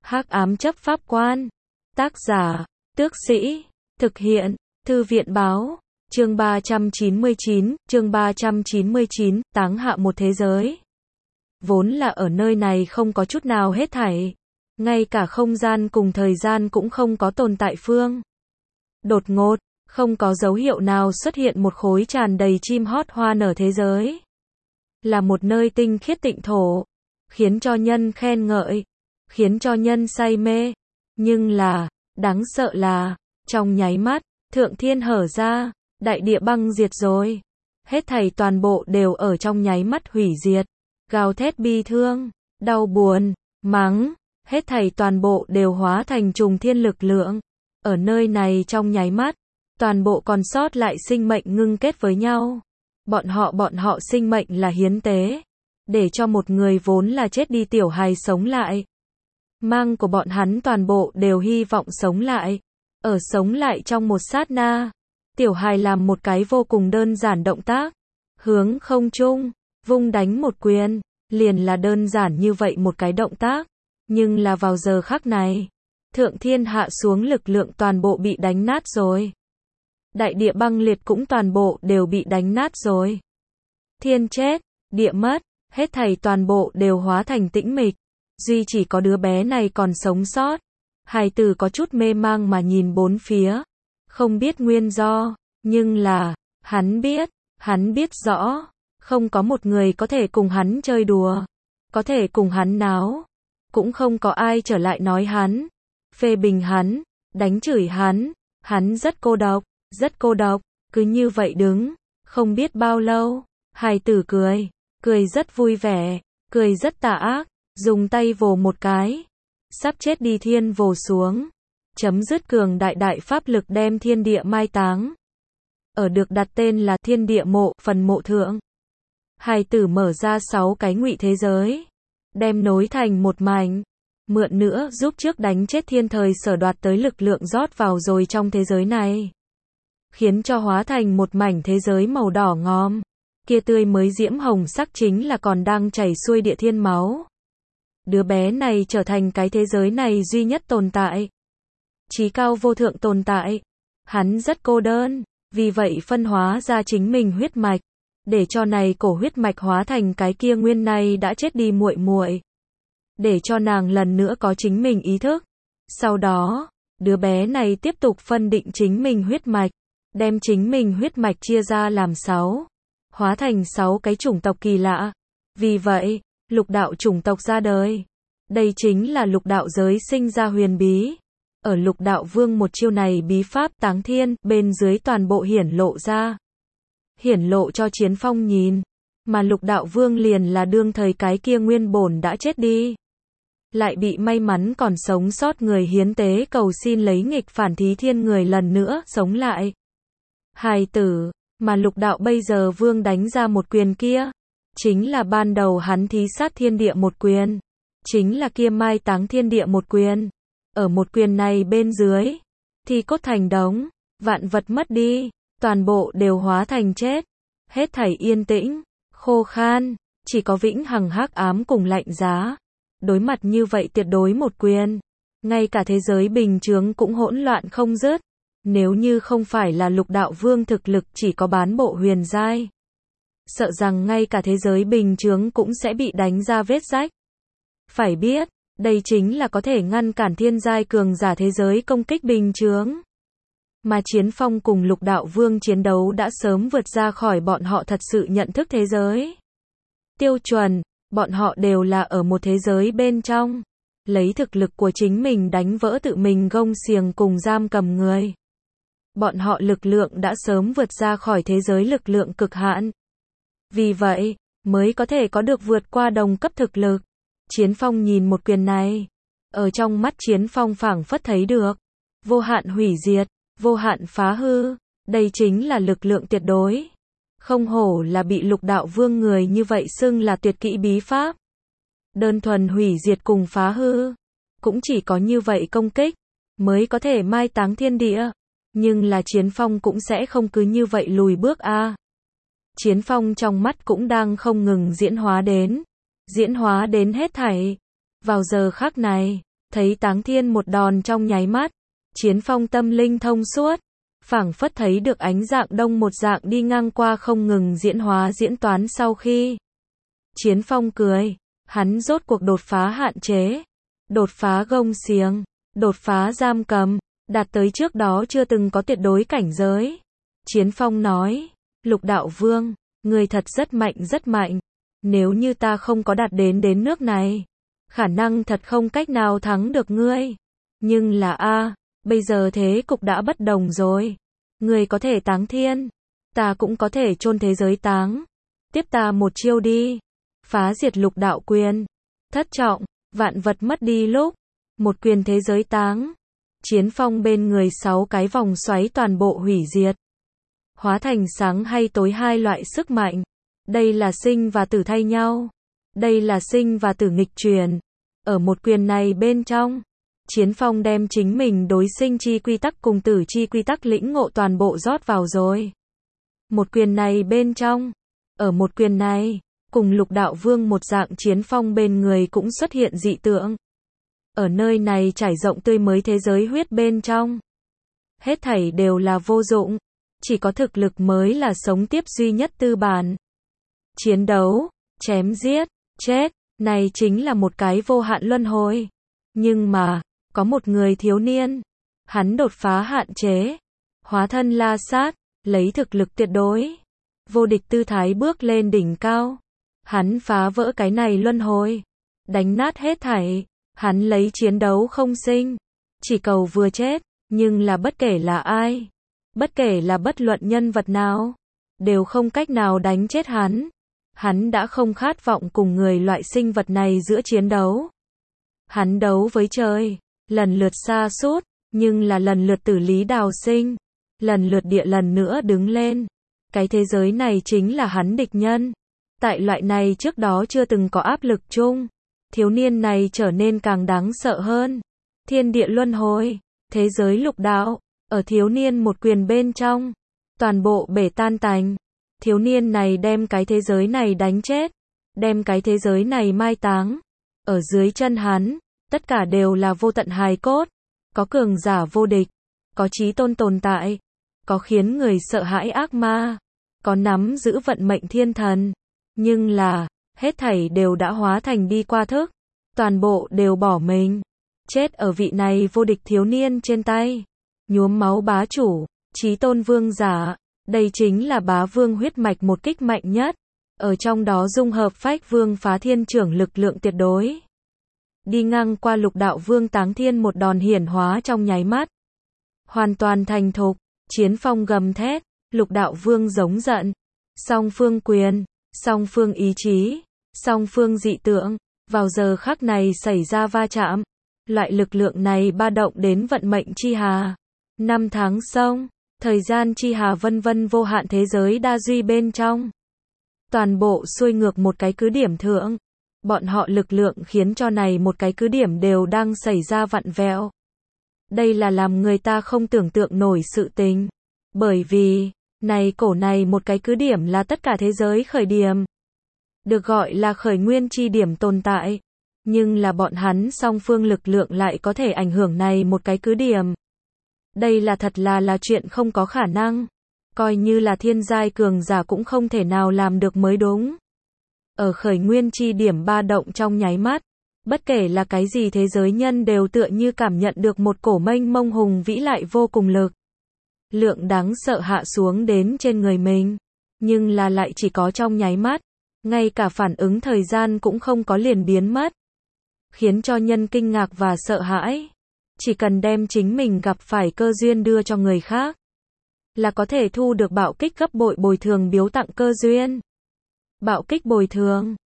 Hắc ám chấp pháp quan. Tác giả, Tước Sĩ. Thực hiện, Thư viện Báo. Chương 399, táng hạ một thế giới. Vốn là ở nơi này không có chút nào hết thảy. Ngay cả không gian cùng thời gian cũng không có tồn tại phương. Đột ngột, không có dấu hiệu nào xuất hiện một khối tràn đầy chim hót hoa nở thế giới. Là một nơi tinh khiết tịnh thổ, khiến cho nhân khen ngợi, khiến cho nhân say mê. Nhưng là, đáng sợ là, trong nháy mắt, thượng thiên hở ra, đại địa băng diệt rồi. Hết thảy toàn bộ đều ở trong nháy mắt hủy diệt. Gào thét bi thương, đau buồn, mắng, hết thảy toàn bộ đều hóa thành trùng thiên lực lượng. Ở nơi này trong nháy mắt, toàn bộ còn sót lại sinh mệnh ngưng kết với nhau. Bọn họ sinh mệnh là hiến tế, để cho một người vốn là chết đi tiểu hài sống lại. Mang của bọn hắn toàn bộ đều hy vọng sống lại. Ở sống lại trong một sát na, tiểu hài làm một cái vô cùng đơn giản động tác. Hướng không trung, vung đánh một quyền, liền là đơn giản như vậy một cái động tác. Nhưng là vào giờ khắc này, thượng thiên hạ xuống lực lượng toàn bộ bị đánh nát rồi. Đại địa băng liệt cũng toàn bộ đều bị đánh nát rồi. Thiên chết, địa mất, hết thảy toàn bộ đều hóa thành tĩnh mịch. Duy chỉ có đứa bé này còn sống sót. Hài tử có chút mê mang mà nhìn bốn phía. Không biết nguyên do, nhưng là, hắn biết rõ. Không có một người có thể cùng hắn chơi đùa. Có thể cùng hắn náo. Cũng không có ai trở lại nói hắn. Phê bình hắn, đánh chửi hắn. Hắn rất cô độc, cứ như vậy đứng. Không biết bao lâu, hài tử cười rất vui vẻ, cười rất tà ác. Dùng tay vồ một cái. Sắp chết đi thiên vồ xuống. Chấm dứt cường đại pháp lực đem thiên địa mai táng. Ở được đặt tên là thiên địa mộ, phần mộ thượng. Hài tử mở ra 6 cái ngụy thế giới. Đem nối thành một mảnh. Mượn nữa giúp trước đánh chết thiên thời sở đoạt tới lực lượng rót vào rồi trong thế giới này. Khiến cho hóa thành một mảnh thế giới màu đỏ ngòm. Kia tươi mới diễm hồng sắc chính là còn đang chảy xuôi địa thiên máu. Đứa bé này trở thành cái thế giới này duy nhất tồn tại. Chí cao vô thượng tồn tại. Hắn rất cô đơn, vì vậy phân hóa ra chính mình huyết mạch. Để cho này cổ huyết mạch hóa thành cái kia nguyên này đã chết đi muội muội. Để cho nàng lần nữa có chính mình ý thức. Sau đó, đứa bé này tiếp tục phân định chính mình huyết mạch. Đem chính mình huyết mạch chia ra làm 6. Hóa thành 6 cái chủng tộc kỳ lạ. Vì vậy, lục đạo chủng tộc ra đời. Đây chính là lục đạo giới sinh ra huyền bí. Ở lục đạo vương một chiêu này bí pháp táng thiên, bên dưới toàn bộ hiển lộ ra. Hiển lộ cho Chiến Phong nhìn. Mà lục đạo vương liền là đương thời cái kia nguyên bổn đã chết đi. Lại bị may mắn còn sống sót người hiến tế cầu xin lấy nghịch phản thí thiên người lần nữa sống lại. Hài tử, mà lục đạo bây giờ vương đánh ra một quyền kia. Chính là ban đầu hắn thí sát thiên địa một quyền. Chính là kia mai táng thiên địa một quyền. Ở một quyền này bên dưới, thì cốt thành đống, vạn vật mất đi, toàn bộ đều hóa thành chết. Hết thảy yên tĩnh, khô khan, chỉ có vĩnh hằng hắc ám cùng lạnh giá. Đối mặt như vậy tuyệt đối một quyền, ngay cả thế giới bình chướng cũng hỗn loạn không dứt. Nếu như không phải là lục đạo vương thực lực chỉ có bán bộ huyền giai, sợ rằng ngay cả thế giới bình chướng cũng sẽ bị đánh ra vết rách. Phải biết, đây chính là có thể ngăn cản thiên giai cường giả thế giới công kích bình chướng. Mà Chiến Phong cùng lục đạo vương chiến đấu đã sớm vượt ra khỏi bọn họ thật sự nhận thức thế giới. Tiêu chuẩn, bọn họ đều là ở một thế giới bên trong. Lấy thực lực của chính mình đánh vỡ tự mình gông xiềng cùng giam cầm người. Bọn họ lực lượng đã sớm vượt ra khỏi thế giới lực lượng cực hạn. Vì vậy, mới có thể có được vượt qua đồng cấp thực lực. Chiến Phong nhìn một quyền này. Ở trong mắt Chiến Phong phảng phất thấy được. Vô hạn hủy diệt, vô hạn phá hư. Đây chính là lực lượng tuyệt đối. Không hổ là bị lục đạo vương người như vậy xưng là tuyệt kỹ bí pháp. Đơn thuần hủy diệt cùng phá hư. Cũng chỉ có như vậy công kích. Mới có thể mai táng thiên địa. Nhưng là Chiến Phong cũng sẽ không cứ như vậy lùi bước a. Chiến Phong trong mắt cũng đang không ngừng diễn hóa đến hết thảy. Vào giờ khắc này, thấy Táng Thiên một đòn trong nháy mắt, Chiến Phong tâm linh thông suốt, phảng phất thấy được ánh dạng đông một dạng đi ngang qua không ngừng diễn hóa diễn toán sau khi. Chiến Phong cười, hắn rốt cuộc đột phá hạn chế, đột phá gông xiềng, đột phá giam cầm, đạt tới trước đó chưa từng có tuyệt đối cảnh giới. Chiến Phong nói, Lục Đạo Vương, ngươi thật rất mạnh, nếu như ta không có đạt đến nước này, khả năng thật không cách nào thắng được ngươi. Nhưng là bây giờ thế cục đã bất đồng rồi. Ngươi có thể táng thiên, ta cũng có thể chôn thế giới táng. Tiếp ta một chiêu đi. Phá diệt lục đạo quyền. Thất trọng, vạn vật mất đi lúc. Một quyền thế giới táng. Chiến Phong bên người 6 cái vòng xoáy toàn bộ hủy diệt. Hóa thành sáng hay tối hai loại sức mạnh. Đây là sinh và tử thay nhau. Đây là sinh và tử nghịch chuyển. Ở một quyền này bên trong, Chiến Phong đem chính mình đối sinh chi quy tắc cùng tử chi quy tắc lĩnh ngộ toàn bộ rót vào rồi. Một quyền này bên trong, ở một quyền này, cùng Lục Đạo Vương một dạng Chiến Phong bên người cũng xuất hiện dị tượng. Ở nơi này trải rộng tươi mới thế giới huyết bên trong. Hết thảy đều là vô dụng, chỉ có thực lực mới là sống tiếp duy nhất tư bản. Chiến đấu, chém giết, chết, này chính là một cái vô hạn luân hồi. Nhưng mà, có một người thiếu niên, hắn đột phá hạn chế, hóa thân La Sát, lấy thực lực tuyệt đối, vô địch tư thái bước lên đỉnh cao. Hắn phá vỡ cái này luân hồi, đánh nát hết thảy, hắn lấy chiến đấu không sinh, chỉ cầu vừa chết, nhưng là bất kể là ai, bất kể là bất luận nhân vật nào, đều không cách nào đánh chết hắn. Hắn đã không khát vọng cùng người loại sinh vật này giữa chiến đấu. Hắn đấu với trời, lần lượt sa sút, nhưng là lần lượt tử lý đào sinh, lần lượt địa lần nữa đứng lên. Cái thế giới này chính là hắn địch nhân. Tại loại này trước đó chưa từng có áp lực chung, thiếu niên này trở nên càng đáng sợ hơn. Thiên địa luân hồi, thế giới lục đạo, ở thiếu niên một quyền bên trong, toàn bộ bể tan tành. Thiếu niên này đem cái thế giới này đánh chết, đem cái thế giới này mai táng. Ở dưới chân hắn, tất cả đều là vô tận hài cốt, có cường giả vô địch, có chí tôn tồn tại, có khiến người sợ hãi ác ma, có nắm giữ vận mệnh thiên thần. Nhưng là, hết thảy đều đã hóa thành đi qua thức, toàn bộ đều bỏ mình, chết ở vị này vô địch thiếu niên trên tay. Nhuốm máu bá chủ, chí tôn vương giả. Đây chính là bá vương huyết mạch một kích mạnh nhất, ở trong đó dung hợp phách vương phá thiên trưởng lực lượng tuyệt đối. Đi ngang qua Lục Đạo Vương Táng Thiên một đòn hiển hóa trong nháy mắt. Hoàn toàn thành thục, Chiến Phong gầm thét, Lục Đạo Vương giống giận. Song phương quyền, song phương ý chí, song phương dị tượng, vào giờ khắc này xảy ra va chạm. Loại lực lượng này ba động đến vận mệnh chi hà. Năm tháng sông. Thời gian chi hà vân vân vô hạn thế giới đa duy bên trong. Toàn bộ xuôi ngược một cái cứ điểm thượng. Bọn họ lực lượng khiến cho này một cái cứ điểm đều đang xảy ra vặn vẹo. Đây là làm người ta không tưởng tượng nổi sự tình. Bởi vì, này cổ này một cái cứ điểm là tất cả thế giới khởi điểm. Được gọi là khởi nguyên chi điểm tồn tại. Nhưng là bọn hắn song phương lực lượng lại có thể ảnh hưởng này một cái cứ điểm. Đây là thật là chuyện không có khả năng. Coi như là thiên giai cường giả cũng không thể nào làm được mới đúng. Ở khởi nguyên chi điểm ba động trong nháy mắt, bất kể là cái gì thế giới nhân đều tựa như cảm nhận được một cổ mênh mông hùng vĩ lại vô cùng lực. Lượng đáng sợ hạ xuống đến trên người mình. Nhưng là lại chỉ có trong nháy mắt. Ngay cả phản ứng thời gian cũng không có liền biến mất. Khiến cho nhân kinh ngạc và sợ hãi. Chỉ cần đem chính mình gặp phải cơ duyên đưa cho người khác, là có thể thu được bạo kích gấp bội bồi thường biếu tặng cơ duyên. Bạo kích bồi thường,